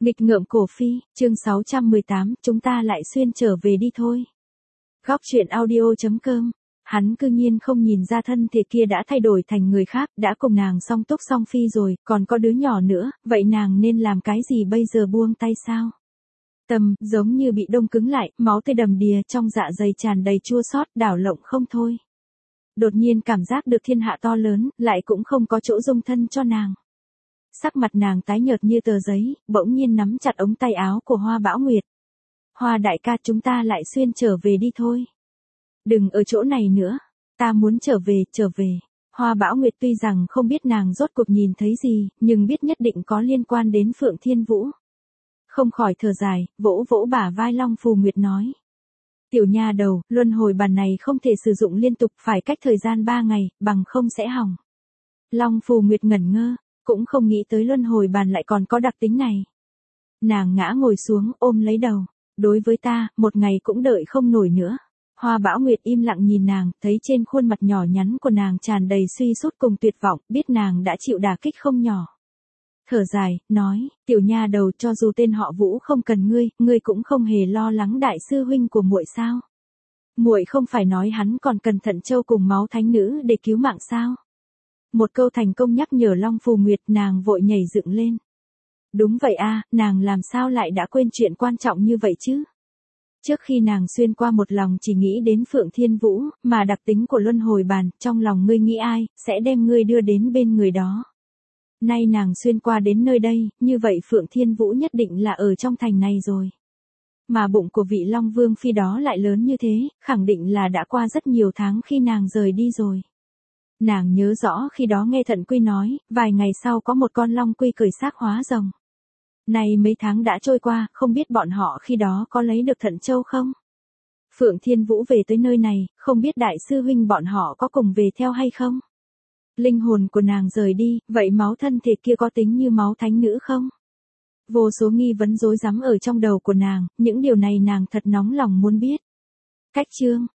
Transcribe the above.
Nghịch ngợm cổ phi, chương 618, chúng ta lại xuyên trở về đi thôi. Góc truyện audio.com. Hắn cư nhiên không nhìn ra thân thể kia đã thay đổi thành người khác, đã cùng nàng song túc song phi rồi, còn có đứa nhỏ nữa, vậy nàng nên làm cái gì bây giờ, buông tay sao? Tâm, giống như bị đông cứng lại, máu tươi đầm đìa trong dạ dày tràn đầy chua xót, đảo lộn không thôi. Đột nhiên cảm giác được thiên hạ to lớn, lại cũng không có chỗ dung thân cho nàng. Sắc mặt nàng tái nhợt như tờ giấy, bỗng nhiên nắm chặt ống tay áo của Hoa Bão Nguyệt. Hoa đại ca, chúng ta lại xuyên trở về đi thôi. Đừng ở chỗ này nữa, ta muốn trở về. Hoa Bão Nguyệt tuy rằng không biết nàng rốt cuộc nhìn thấy gì, nhưng biết nhất định có liên quan đến Phượng Thiên Vũ. Không khỏi thở dài, vỗ vỗ bả vai Long Phù Nguyệt nói. Tiểu nha đầu, luân hồi bàn này không thể sử dụng liên tục, phải cách thời gian 3 ngày, bằng không sẽ hỏng. Long Phù Nguyệt ngẩn ngơ, cũng không nghĩ tới luân hồi bàn lại còn có đặc tính này. Nàng ngã ngồi xuống, ôm lấy đầu. Đối với ta, một ngày cũng đợi không nổi nữa. Hoa Bão Nguyệt im lặng nhìn nàng, thấy trên khuôn mặt nhỏ nhắn của nàng tràn đầy suy sút cùng tuyệt vọng, biết nàng đã chịu đả kích không nhỏ. Thở dài, nói, tiểu nha đầu, cho dù tên họ Vũ không cần ngươi cũng không hề lo lắng đại sư huynh của muội sao? Muội không phải nói hắn còn cần Thận Châu cùng máu thánh nữ để cứu mạng sao? Một câu thành công nhắc nhở Long Phù Nguyệt, nàng vội nhảy dựng lên. Đúng vậy a, nàng làm sao lại đã quên chuyện quan trọng như vậy chứ? Trước khi nàng xuyên qua một lòng chỉ nghĩ đến Phượng Thiên Vũ, mà đặc tính của luân hồi bàn, trong lòng ngươi nghĩ ai, sẽ đem ngươi đưa đến bên người đó. Nay nàng xuyên qua đến nơi đây, như vậy Phượng Thiên Vũ nhất định là ở trong thành này rồi. Mà bụng của vị Long Vương Phi đó lại lớn như thế, khẳng định là đã qua rất nhiều tháng khi nàng rời đi rồi. Nàng nhớ rõ khi đó nghe Thận Quy nói, vài ngày sau có một con Long Quy cởi xác hóa rồng. Này mấy tháng đã trôi qua, không biết bọn họ khi đó có lấy được Thận Châu không? Phượng Thiên Vũ về tới nơi này, không biết đại sư huynh bọn họ có cùng về theo hay không? Linh hồn của nàng rời đi, vậy máu thân thể kia có tính như máu thánh nữ không? Vô số nghi vấn rối rắm ở trong đầu của nàng, những điều này nàng thật nóng lòng muốn biết. Cách chương,